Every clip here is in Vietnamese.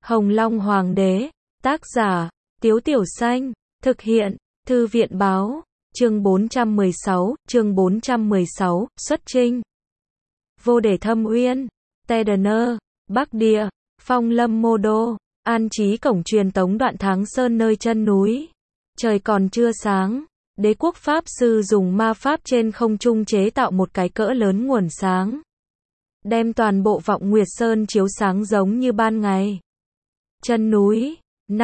Hồng Long Hoàng đế, tác giả, Tiếu Tiểu Xanh, thực hiện, Thư viện báo, chương 416, xuất chinh. Vô để Thâm Uyên, Tedener, Bắc Địa, Phong Lâm Mô Đô, an trí cổng truyền tống Đoạn Tháng Sơn nơi chân núi. Trời còn chưa sáng, đế quốc Pháp sư dùng ma pháp trên không trung chế tạo một cái cỡ lớn nguồn sáng, đem toàn bộ Vọng Nguyệt Sơn chiếu sáng giống như ban ngày. Chân núi,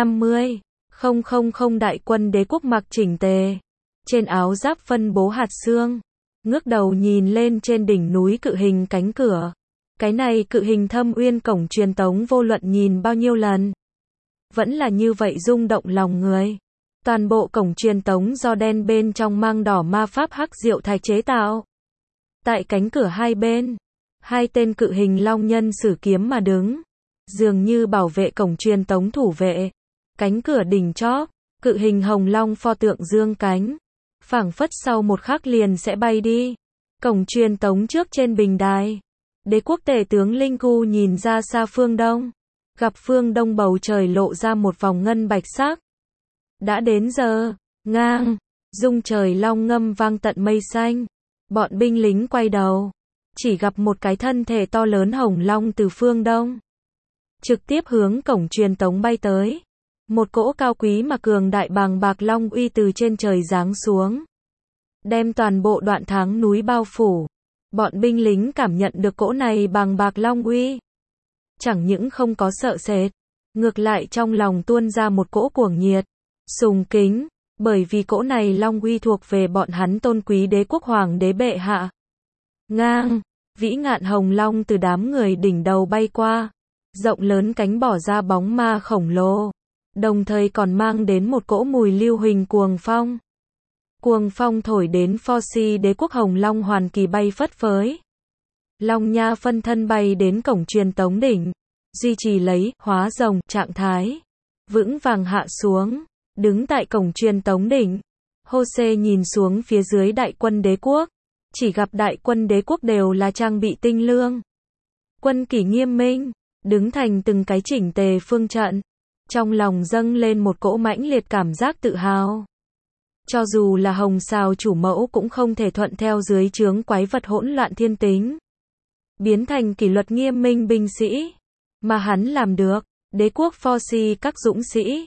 50,000 đại quân đế quốc mặc chỉnh tề, trên áo giáp phân bố hạt xương, ngước đầu nhìn lên trên đỉnh núi cự hình cánh cửa. Cái này cự hình Thâm Uyên cổng truyền tống vô luận nhìn bao nhiêu lần, vẫn là như vậy rung động lòng người. Toàn bộ cổng truyền tống do đen bên trong mang đỏ ma pháp hắc diệu thạch chế tạo. Tại cánh cửa hai bên, hai tên cự hình long nhân sử kiếm mà đứng, dường như bảo vệ cổng truyền tống thủ vệ. Cánh cửa đỉnh chóp, cự hình hồng long pho tượng dương cánh, phảng phất sau một khắc liền sẽ bay đi. Cổng truyền tống trước trên bình đài, đế quốc tể tướng Linh Cu nhìn ra xa phương đông, gặp phương đông bầu trời lộ ra một vòng ngân bạch sắc. Đã đến giờ, ngang, rung trời long ngâm vang tận mây xanh. Bọn binh lính quay đầu, chỉ gặp một cái thân thể to lớn hồng long từ phương đông, trực tiếp hướng cổng truyền tống bay tới. Một cỗ cao quý mà cường đại bàng bạc long uy từ trên trời giáng xuống, đem toàn bộ Đoạn Tháng núi bao phủ. Bọn binh lính cảm nhận được cỗ này bàng bạc long uy, chẳng những không có sợ sệt, ngược lại trong lòng tuôn ra một cỗ cuồng nhiệt, sùng kính, bởi vì cỗ này long uy thuộc về bọn hắn tôn quý đế quốc hoàng đế bệ hạ. Ngang, vĩ ngạn hồng long từ đám người đỉnh đầu bay qua, rộng lớn cánh bỏ ra bóng ma khổng lồ, đồng thời còn mang đến một cỗ mùi lưu huỳnh cuồng phong. Cuồng phong thổi đến Forci đế quốc hồng long hoàn kỳ bay phất phới. Long nha phân thân bay đến cổng truyền tống đỉnh, duy trì lấy hóa rồng trạng thái, vững vàng hạ xuống, đứng tại cổng truyền tống đỉnh. Jose nhìn xuống phía dưới đại quân đế quốc, chỉ gặp đại quân đế quốc đều là trang bị tinh lương, quân kỷ nghiêm minh, đứng thành từng cái chỉnh tề phương trận. Trong lòng dâng lên một cỗ mãnh liệt cảm giác tự hào. Cho dù là Hồng Sào chủ mẫu cũng không thể thuận theo dưới trướng quái vật hỗn loạn thiên tính, biến thành kỷ luật nghiêm minh binh sĩ, mà hắn làm được. Đế quốc Forci các dũng sĩ,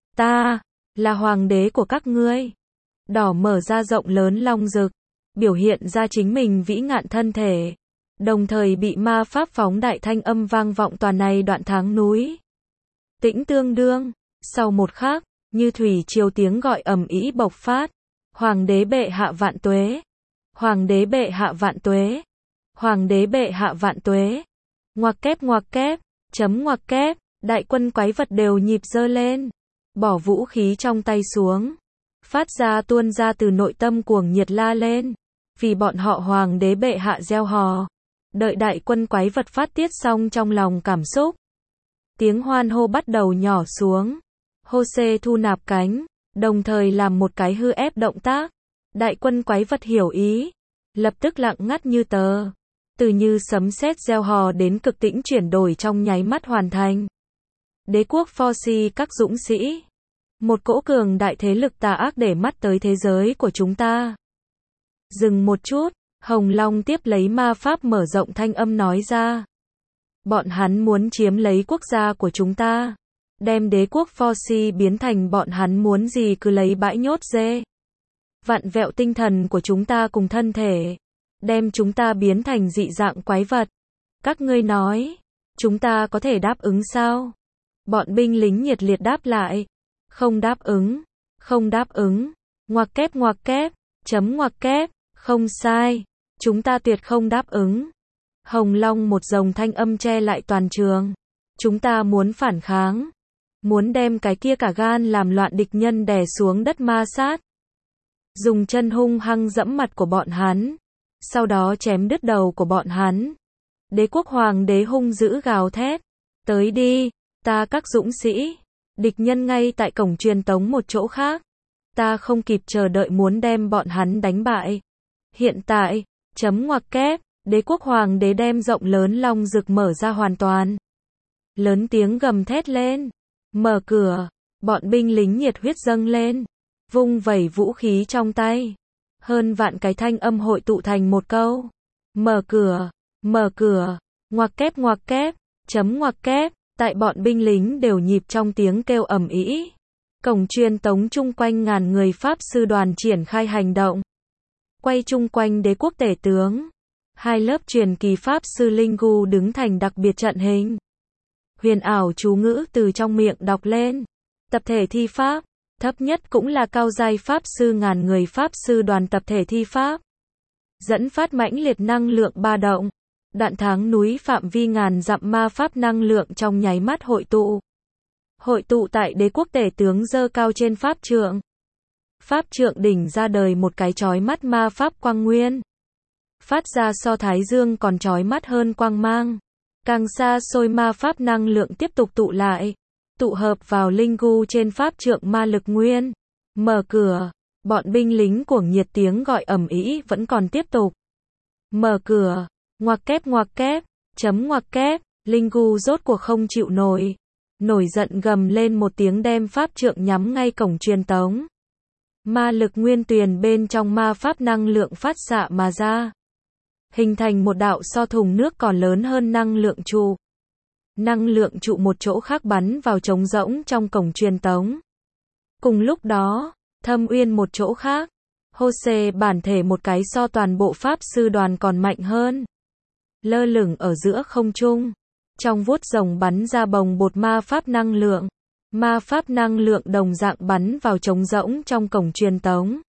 ta là hoàng đế của các ngươi. Đỏ mở ra rộng lớn long rực, biểu hiện ra chính mình vĩ ngạn thân thể, đồng thời bị ma pháp phóng đại thanh âm vang vọng toàn này Đoạn Tháng núi. Tĩnh tương đương, sau một khắc, như thủy triều tiếng gọi ầm ĩ bộc phát. Hoàng đế bệ hạ vạn tuế, hoàng đế bệ hạ vạn tuế, hoàng đế bệ hạ vạn tuế. Ngoặc kép, chấm ngoặc kép, đại quân quái vật đều nhịp giơ lên, bỏ vũ khí trong tay xuống, phát ra tuôn ra từ nội tâm cuồng nhiệt la lên, vì bọn họ hoàng đế bệ hạ gieo hò. Đợi đại quân quái vật phát tiết xong trong lòng cảm xúc, tiếng hoan hô bắt đầu nhỏ xuống. Jose thu nạp cánh, đồng thời làm một cái hư ép động tác. Đại quân quái vật hiểu ý, lập tức lặng ngắt như tờ, từ như sấm sét gieo hò đến cực tĩnh chuyển đổi trong nháy mắt hoàn thành. Đế quốc Forci các dũng sĩ, một cỗ cường đại thế lực tà ác để mắt tới thế giới của chúng ta. Dừng một chút, Hồng Long tiếp lấy ma pháp mở rộng thanh âm nói ra. Bọn hắn muốn chiếm lấy quốc gia của chúng ta, đem đế quốc Forci biến thành bọn hắn muốn gì cứ lấy bãi nhốt dê. Vặn vẹo tinh thần của chúng ta cùng thân thể, đem chúng ta biến thành dị dạng quái vật. Các ngươi nói, chúng ta có thể đáp ứng sao? Bọn binh lính nhiệt liệt đáp lại. Không đáp ứng, không đáp ứng. Ngoặc kép, chấm ngoặc kép, không sai, chúng ta tuyệt không đáp ứng. Hồng Long một dòng thanh âm che lại toàn trường. Chúng ta muốn phản kháng, muốn đem cái kia cả gan làm loạn địch nhân đè xuống đất ma sát. Dùng chân hung hăng dẫm mặt của bọn hắn, sau đó chém đứt đầu của bọn hắn. Đế quốc hoàng đế hung dữ gào thét. Tới đi, ta các dũng sĩ. Địch nhân ngay tại cổng truyền tống một chỗ khác. Ta không kịp chờ đợi muốn đem bọn hắn đánh bại. Hiện tại, chấm ngoặc kép, đế quốc hoàng đế đem rộng lớn long rực mở ra hoàn toàn. lớn tiếng gầm thét lên. Mở cửa, bọn binh lính nhiệt huyết dâng lên, vung vẩy vũ khí trong tay. Hơn vạn cái thanh âm hội tụ thành một câu. Mở cửa, ngoặc kép, chấm ngoặc kép, tại bọn binh lính đều nhịp trong tiếng kêu ầm ĩ. Cổng truyền tống chung quanh ngàn người Pháp sư đoàn triển khai hành động. Quay chung quanh đế quốc tể tướng. Hai lớp truyền kỳ Pháp sư Linh Gu đứng thành đặc biệt trận hình. Huyền ảo chú ngữ từ trong miệng đọc lên. Tập thể thi pháp, thấp nhất cũng là cao giai Pháp sư ngàn người Pháp sư đoàn tập thể thi pháp. Dẫn phát mãnh liệt năng lượng ba động. Đạn tháng núi phạm vi ngàn dặm ma pháp năng lượng trong nháy mắt hội tụ. Hội tụ tại đế quốc tể tướng giơ cao trên pháp trượng. Pháp trượng đỉnh ra đời một cái chói mắt ma pháp quang nguyên. Phát ra so thái dương còn chói mắt hơn quang mang. Càng xa xôi ma pháp năng lượng tiếp tục tụ lại. Tụ hợp vào linh gu trên pháp trượng ma lực nguyên. Mở cửa, bọn binh lính cuồng nhiệt tiếng gọi ầm ĩ vẫn còn tiếp tục. Mở cửa, ngoặc kép, chấm ngoặc kép, linh gu rốt cuộc không chịu nổi. Nổi giận gầm lên một tiếng đem pháp trượng nhắm ngay cổng truyền tống. Ma lực nguyên tuyền bên trong ma pháp năng lượng phát xạ mà ra. Hình thành một đạo so thùng nước còn lớn hơn năng lượng trụ. Năng lượng trụ một chỗ khác bắn vào trống rỗng trong cổng truyền tống. Cùng lúc đó, Thâm Uyên một chỗ khác. Jose bản thể một cái so toàn bộ Pháp sư đoàn còn mạnh hơn. Lơ lửng ở giữa không trung. Trong vuốt rồng bắn ra bồng bột ma pháp năng lượng. Ma pháp năng lượng đồng dạng bắn vào trống rỗng trong cổng truyền tống.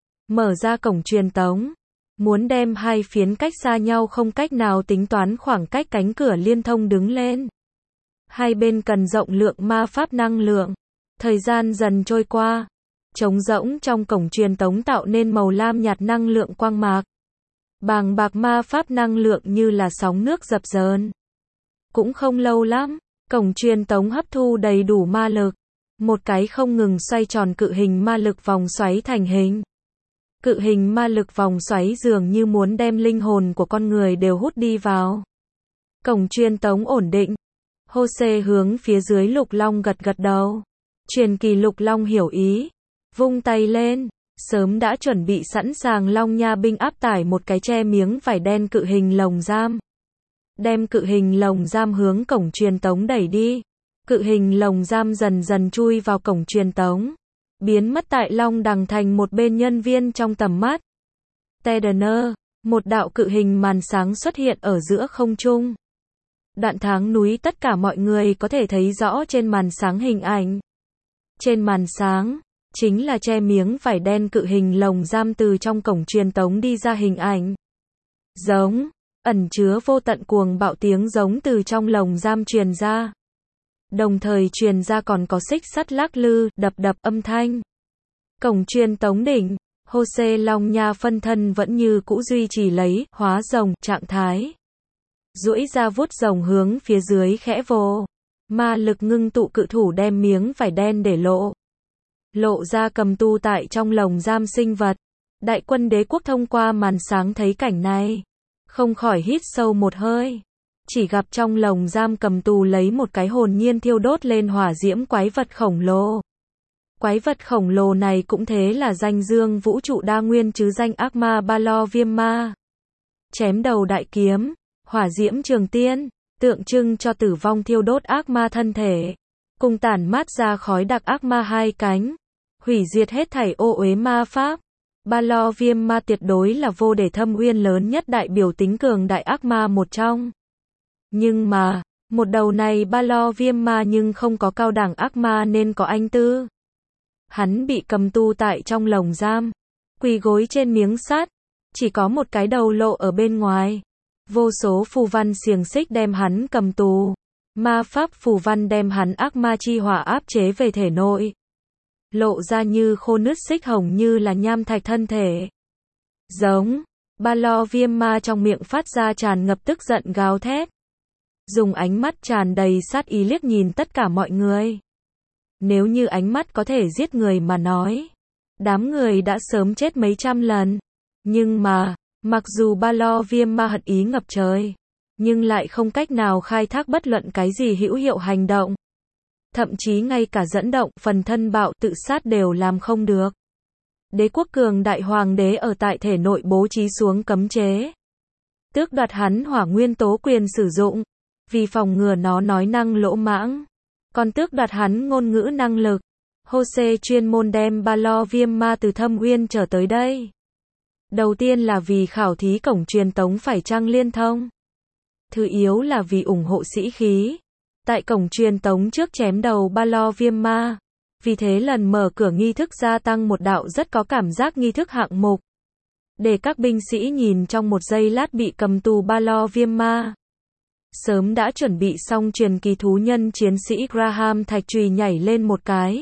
Mở ra cổng truyền tống. Muốn đem hai phiến cách xa nhau không cách nào tính toán khoảng cách cánh cửa liên thông đứng lên. Hai bên cần rộng lượng ma pháp năng lượng. Thời gian dần trôi qua. Trống rỗng trong cổng truyền tống tạo nên màu lam nhạt năng lượng quang mạc. Bàng bạc ma pháp năng lượng như là sóng nước dập dờn. Cũng không lâu lắm, cổng truyền tống hấp thu đầy đủ ma lực. Một cái không ngừng xoay tròn cự hình ma lực vòng xoáy thành hình. Cự hình ma lực vòng xoáy dường như muốn đem linh hồn của con người đều hút đi vào. Cổng truyền tống ổn định. Jose hướng phía dưới Lục Long gật gật đầu. Truyền kỳ Lục Long hiểu ý. Vung tay lên. Sớm đã chuẩn bị sẵn sàng Long Nha binh áp tải một cái che miếng vải đen cự hình lồng giam. Đem cự hình lồng giam hướng cổng truyền tống đẩy đi. Cự hình lồng giam dần dần chui vào cổng truyền tống. Biến mất tại Long Đằng thành một bên nhân viên trong tầm mắt. Tedener, một đạo cự hình màn sáng xuất hiện ở giữa không trung. Đạn tháng núi tất cả mọi người có thể thấy rõ trên màn sáng hình ảnh. Trên màn sáng, chính là che miếng vải đen cự hình lồng giam từ trong cổng truyền tống đi ra hình ảnh. Giống, ẩn chứa vô tận cuồng bạo tiếng giống từ trong lồng giam truyền ra. Đồng thời truyền ra còn có xích sắt lắc lư, đập âm thanh. Cổng truyền tống đỉnh, Jose Long Nha phân thân vẫn như cũ duy trì lấy hóa rồng trạng thái. Duỗi ra vuốt rồng hướng phía dưới khẽ vồ. Ma lực ngưng tụ cự thủ đem miếng vải đen để lộ. Lộ ra cầm tu tại trong lồng giam sinh vật. Đại quân đế quốc thông qua màn sáng thấy cảnh này. Không khỏi hít sâu một hơi. Chỉ gặp trong lồng giam cầm tù lấy một cái hồn nhiên thiêu đốt lên hỏa diễm quái vật khổng lồ. Quái vật khổng lồ này cũng thế là danh dương vũ trụ đa nguyên chứ danh ác ma Ba Lo Viêm Ma. Chém đầu đại kiếm, hỏa diễm trường tiên, tượng trưng cho tử vong thiêu đốt ác ma thân thể. Cùng tản mát ra khói đặc ác ma hai cánh. Hủy diệt hết thảy ô uế ma pháp. Ba Lo Viêm Ma tuyệt đối là vô để Thâm Uyên lớn nhất đại biểu tính cường đại ác ma một trong. Nhưng mà, một đầu này Ba Lo Viêm Ma nhưng không có cao đẳng ác ma nên có anh tư. Hắn bị cầm tu tại trong lồng giam, quỳ gối trên miếng sắt, chỉ có một cái đầu lộ ở bên ngoài. Vô số phù văn xiềng xích đem hắn cầm tù. Ma pháp phù văn đem hắn ác ma chi hỏa áp chế về thể nội. Lộ ra như khô nứt xích hồng như là nham thạch thân thể. Giống, Ba Lo Viêm Ma trong miệng phát ra tràn ngập tức giận gào thét. Dùng ánh mắt tràn đầy sát ý liếc nhìn tất cả mọi người. Nếu như ánh mắt có thể giết người mà nói, đám người đã sớm chết mấy trăm lần. Nhưng mà, mặc dù Ba Lo Viêm Ma hận ý ngập trời, nhưng lại không cách nào khai thác bất luận cái gì hữu hiệu hành động. Thậm chí ngay cả dẫn động phần thân bạo tự sát đều làm không được. Đế quốc cường đại hoàng đế ở tại thể nội bố trí xuống cấm chế. Tước đoạt hắn hỏa nguyên tố quyền sử dụng, vì phòng ngừa nó nói năng lỗ mãng. Còn tước đoạt hắn ngôn ngữ năng lực. Jose chuyên môn đem ba lo viêm ma từ Thâm Uyên trở tới đây. Đầu tiên là vì khảo thí cổng truyền tống phải chăng liên thông. Thứ yếu là vì ủng hộ sĩ khí. Tại cổng truyền tống trước chém đầu ba lo viêm ma. Vì thế lần mở cửa nghi thức gia tăng một đạo rất có cảm giác nghi thức hạng mục. Để các binh sĩ nhìn trong một giây lát bị cầm tù ba lo viêm ma. Sớm đã chuẩn bị xong truyền kỳ thú nhân chiến sĩ Graham thạch chùy nhảy lên một cái.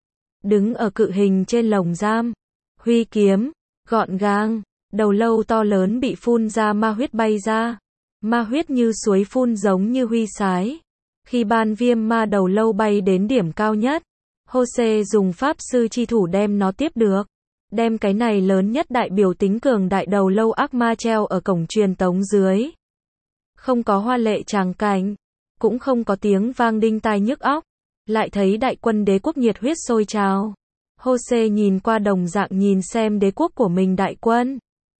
Đứng ở cự hình trên lồng giam. Huy kiếm, gọn gàng, đầu lâu to lớn bị phun ra ma huyết bay ra. Ma huyết như suối phun giống như huy sái. Khi ban viêm ma đầu lâu bay đến điểm cao nhất, Jose dùng pháp sư chi thủ đem nó tiếp được. Đem cái này lớn nhất đại biểu tính cường đại đầu lâu ác ma treo ở cổng truyền tống dưới. Không có hoa lệ tràng cảnh, cũng không có tiếng vang đinh tai nhức óc. Lại thấy đại quân đế quốc nhiệt huyết sôi trào. Jose nhìn qua đồng dạng nhìn xem đế quốc của mình đại quân.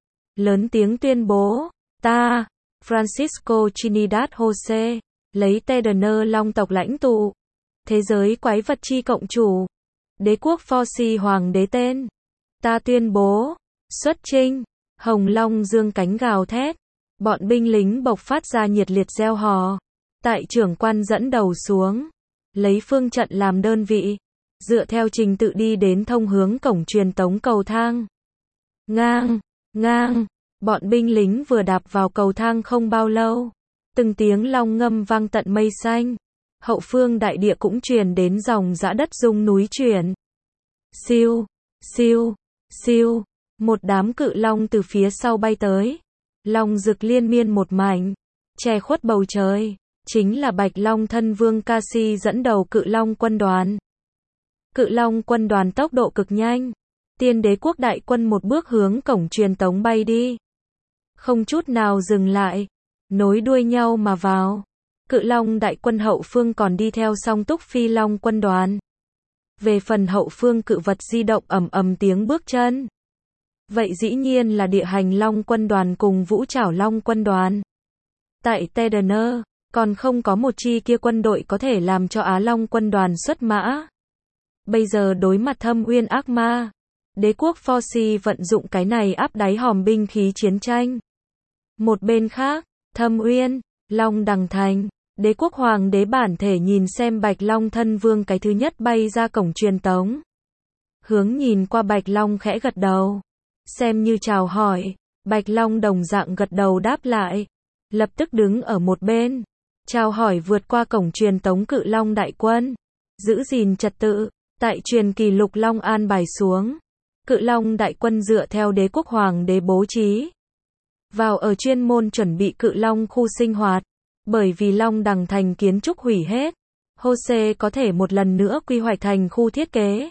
Lớn tiếng tuyên bố, ta, Francisco Trinidad Jose, lấy Tederner long tộc lãnh tụ. Thế giới quái vật chi cộng chủ. Đế quốc Forci hoàng đế tên. Ta tuyên bố, xuất chinh, hồng long dương cánh gào thét. Bọn binh lính bộc phát ra nhiệt liệt reo hò. Tại trưởng quan dẫn đầu xuống. Lấy phương trận làm đơn vị. Dựa theo trình tự đi đến thông hướng cổng truyền tống cầu thang. Ngang, ngang. Bọn binh lính vừa đạp vào cầu thang không bao lâu. Từng tiếng long ngâm vang tận mây xanh. Hậu phương đại địa cũng truyền đến dòng dã đất rung núi chuyển. Siêu, siêu, siêu. Một đám cự long từ phía sau bay tới. Long rực liên miên một mảnh. Che khuất bầu trời. Chính là Bạch Long thân vương Casi dẫn đầu cự long quân đoàn. Cự long quân đoàn tốc độ cực nhanh. Tiên đế quốc đại quân một bước hướng cổng truyền tống bay đi. Không chút nào dừng lại. Nối đuôi nhau mà vào. Cự long đại quân hậu phương còn đi theo song túc phi long quân đoàn. Về phần hậu phương cự vật di động ầm ầm tiếng bước chân. Vậy dĩ nhiên là địa hành long quân đoàn cùng vũ trảo long quân đoàn. Tại Tederner, còn không có một chi kia quân đội có thể làm cho Á Long quân đoàn xuất mã. Bây giờ đối mặt Thâm Uyên ác ma, đế quốc Forci vận dụng cái này áp đáy hòm binh khí chiến tranh. Một bên khác, Thâm Uyên, Long Đằng Thành, đế quốc hoàng đế bản thể nhìn xem Bạch Long thân vương cái thứ nhất bay ra cổng truyền tống. Hướng nhìn qua Bạch Long khẽ gật đầu. Xem như chào hỏi, Bạch Long đồng dạng gật đầu đáp lại. Lập tức đứng ở một bên. Chào hỏi vượt qua cổng truyền tống cự long đại quân. Giữ gìn trật tự. Tại truyền kỳ lục long an bài xuống. Cự long đại quân dựa theo đế quốc hoàng đế bố trí. Vào ở chuyên môn chuẩn bị cự long khu sinh hoạt. Bởi vì Long Đằng Thành kiến trúc hủy hết. Jose có thể một lần nữa quy hoạch thành khu thiết kế.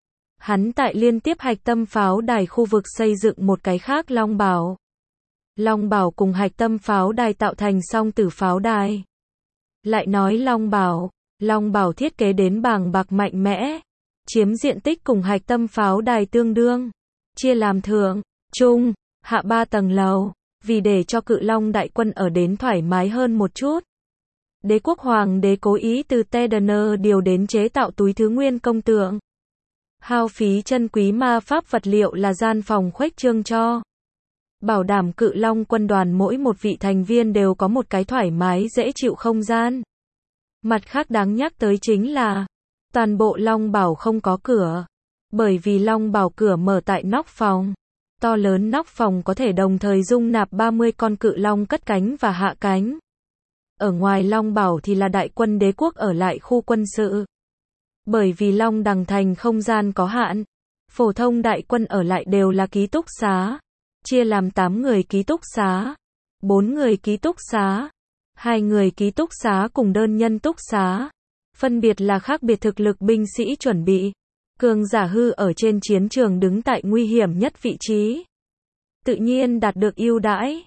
Hắn tại liên tiếp hạch tâm pháo đài khu vực xây dựng một cái khác Long Bảo. Long Bảo cùng hạch tâm pháo đài tạo thành song tử pháo đài. Lại nói Long Bảo thiết kế đến bàng bạc mạnh mẽ. Chiếm diện tích cùng hạch tâm pháo đài tương đương. Chia làm thượng, trung, hạ 3 tầng lầu. Vì để cho cự long đại quân ở đến thoải mái hơn một chút. Đế quốc hoàng đế cố ý từ Tederner điều đến chế tạo túi thứ nguyên công tượng. Hao phí chân quý ma pháp vật liệu là gian phòng khuếch trương cho. Bảo đảm cự long quân đoàn mỗi một vị thành viên đều có một cái thoải mái dễ chịu không gian. Mặt khác đáng nhắc tới chính là, toàn bộ Long Bảo không có cửa. Bởi vì Long Bảo cửa mở tại nóc phòng. To lớn nóc phòng có thể đồng thời dung nạp 30 con cự long cất cánh và hạ cánh. Ở ngoài Long Bảo thì là đại quân đế quốc ở lại khu quân sự. Bởi vì Long Đằng Thành không gian có hạn, phổ thông đại quân ở lại đều là ký túc xá. Chia làm 8 người ký túc xá, 4 người ký túc xá, 2 người ký túc xá cùng đơn nhân túc xá. Phân biệt là khác biệt thực lực binh sĩ chuẩn bị. Cường giả hư ở trên chiến trường đứng tại nguy hiểm nhất vị trí. Tự nhiên đạt được ưu đãi.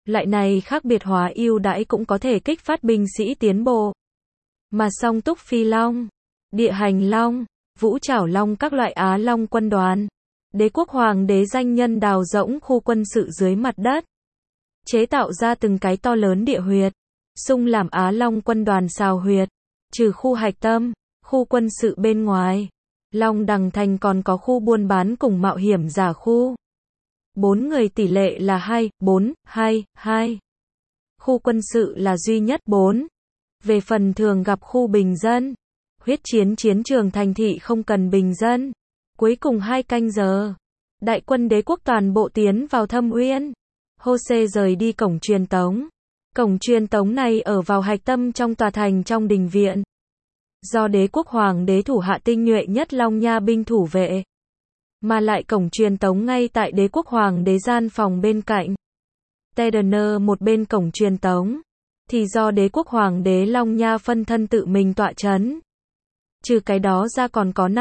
Loại này khác biệt hóa ưu đãi cũng có thể kích phát binh sĩ tiến bộ. Mà song túc phi long, địa hành long, vũ trảo long các loại Á Long quân đoàn, đế quốc hoàng đế danh nhân đào rỗng khu quân sự dưới mặt đất, chế tạo ra từng cái to lớn địa huyệt, xung làm Á Long quân đoàn xào huyệt, trừ khu hạch tâm, khu quân sự bên ngoài. Long Đằng Thành còn có khu buôn bán cùng mạo hiểm giả khu. 4 người tỷ lệ là 2, 4, 2, 2. Khu quân sự là duy nhất 4. Về phần thường gặp khu bình dân. Huyết chiến chiến trường thành thị không cần bình dân. Cuối cùng 2 canh giờ. Đại quân đế quốc toàn bộ tiến vào Thâm Uyên. Hô-xê rời đi cổng truyền tống. Cổng truyền tống này ở vào hạch tâm trong tòa thành trong đình viện. Do đế quốc hoàng đế thủ hạ tinh nhuệ nhất Long Nha binh thủ vệ. Mà lại cổng truyền tống ngay tại đế quốc hoàng đế gian phòng bên cạnh. Tedner một bên cổng truyền tống. Thì do đế quốc hoàng đế Long Nha phân thân tự mình tọa chấn. Trừ cái đó ra còn có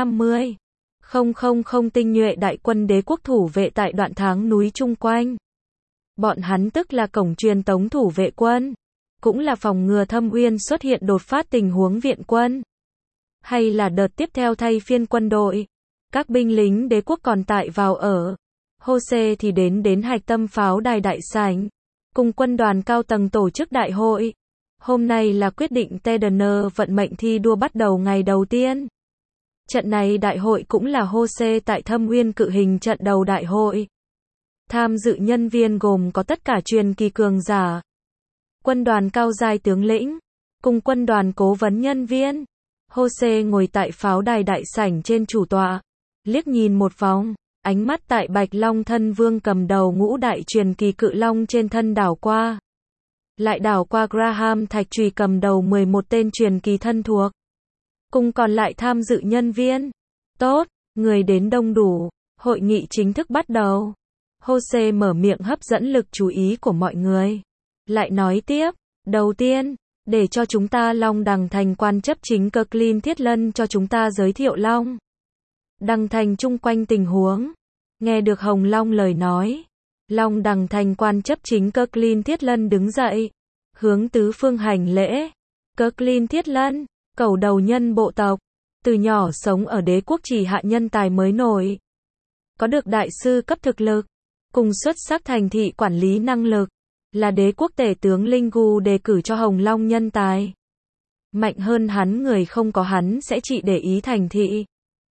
50,000 tinh nhuệ đại quân đế quốc thủ vệ tại đoạn tháng núi chung quanh. Bọn hắn tức là cổng truyền tống thủ vệ quân. Cũng là phòng ngừa Thâm Uyên xuất hiện đột phát tình huống viện quân. Hay là đợt tiếp theo thay phiên quân đội. Các binh lính đế quốc còn tại vào ở. Hô-xê thì đến hạch tâm pháo đài đại sảnh. Cùng quân đoàn cao tầng tổ chức đại hội. Hôm nay là quyết định Tedner vận mệnh thi đua bắt đầu ngày đầu tiên. Trận này đại hội cũng là Hô-xê tại Thâm Uyên cự hình trận đầu đại hội. Tham dự nhân viên gồm có tất cả truyền kỳ cường giả. Quân đoàn cao giai tướng lĩnh. Cùng quân đoàn cố vấn nhân viên. Hô-xê ngồi tại pháo đài đại sảnh trên chủ tọa. Liếc nhìn một vòng. Ánh mắt tại Bạch Long thân vương cầm đầu ngũ đại truyền kỳ cự long trên thân đảo qua. Lại đảo qua Graham Thạch Trùy cầm đầu 11 tên truyền kỳ thân thuộc. Cùng còn lại tham dự nhân viên. Tốt, người đến đông đủ. Hội nghị chính thức bắt đầu. Hô-xê mở miệng hấp dẫn lực chú ý của mọi người. Lại nói tiếp, đầu tiên, để cho chúng ta Long Đằng Thành quan chấp chính Kirklin Thiết Lân cho chúng ta giới thiệu Long Đằng Thành chung quanh tình huống. Nghe được Hồng Long lời nói, Long Đằng Thành quan chấp chính Kirklin Thiết Lân đứng dậy, hướng tứ phương hành lễ. Kirklin Thiết Lân, cẩu đầu nhân bộ tộc, từ nhỏ sống ở đế quốc chỉ hạ nhân tài mới nổi. Có được đại sư cấp thực lực, cùng xuất sắc thành thị quản lý năng lực. Là đế quốc tể tướng Linh Gu đề cử cho Hồng Long nhân tài. Mạnh hơn hắn người không có hắn sẽ chỉ để ý thành thị.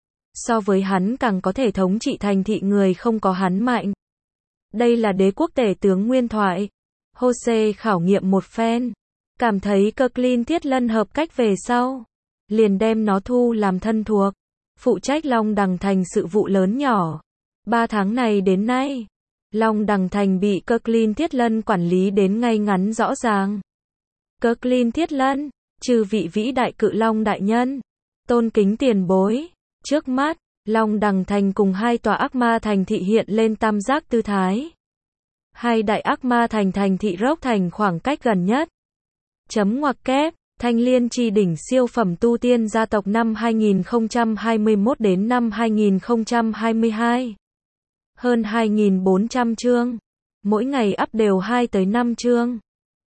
So với hắn càng có thể thống trị thành thị người không có hắn mạnh. Đây là đế quốc tể tướng nguyên thoại. Hô-xê khảo nghiệm một phen. Cảm thấy Kirklin Thiết Lân hợp cách về sau. Liền đem nó thu làm thân thuộc. Phụ trách Long Đằng Thành sự vụ lớn nhỏ. 3 tháng này đến nay. Long Đằng Thành bị Kirklin Thiết Lân quản lý đến ngay ngắn rõ ràng. Kirklin Thiết Lân, trừ vị vĩ đại cự long đại nhân, tôn kính tiền bối. Trước mắt, Long Đằng Thành cùng 2 tòa ác ma thành thị hiện lên tam giác tư thái. 2 đại ác ma thành thị Rock Thành khoảng cách gần nhất. Chấm ngoặc kép, Thanh Liên Chi đỉnh siêu phẩm tu tiên gia tộc năm 2021 đến năm 2022. Hơn 2.400 chương. Mỗi ngày up đều 2 tới 5 chương.